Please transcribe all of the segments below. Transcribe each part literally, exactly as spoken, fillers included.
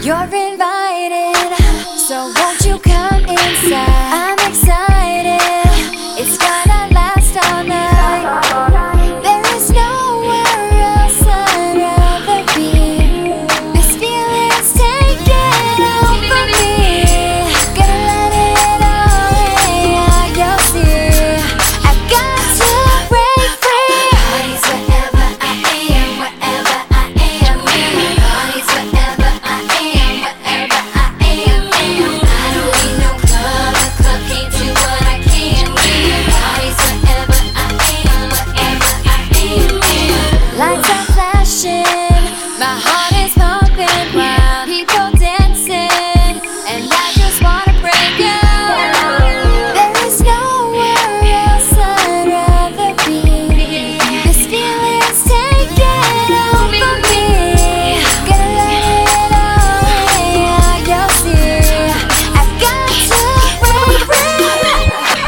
You're invited, so won't you come inside? I'm excited, it's gonna last all night. There is nowhere else I'd rather be. This feeling's taking over me. Gonna let it all out, you'll see. I've got to break free. Parties wherever I am, wherever I am. Parties wherever I am, wherever I am. I don't need no club, the club can't do what I can do. Parties wherever I am, wherever I am. Lights are flashing, my heart is pumping wild. People dancing, and I just wanna break out. There is nowhere else I'd rather be. This feeling's taking over me. Gonna let it all out, you'll see. I've got to break free.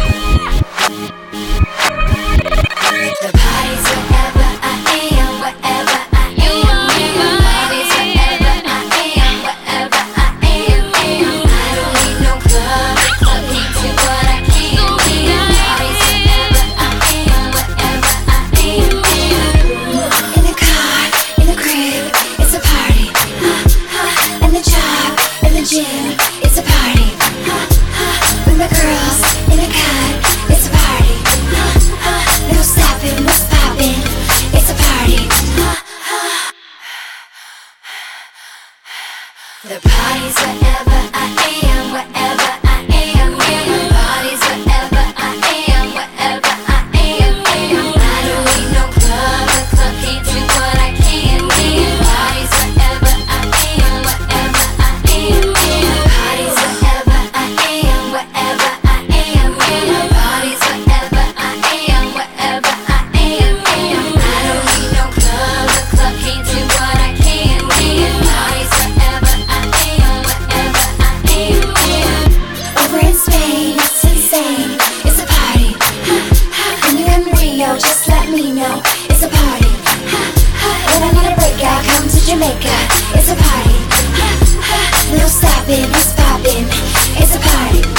The party's wherever I am, wherever I am. Party's wherever I am, wherever I am. I don't need no club, the club can't do what I can do. Party's wherever I am, wherever I am. In the car, in the crib, it's a party. And the job, in the gym, it's a party. With my girls, in the cut, it's a party. No stopping, what's poppin'? It's a party. The party's wherever I am, wherever I am. Party's wherever I am, wherever I am. I don't need no club, the club can't do what I can do. Party's wherever I am, wherever I am. Party's wherever I am, wherever I am. Party's wherever I am, wherever I am. I don't need no club, the club can't do what I can do. Party's wherever I am, wherever I am. Over in Spain, it's insane, it's a party. When you're in Rio, just let me know, it's a party. When I need a breakout, come to Jamaica, it's a party. No stopping, it's popping, it's a party.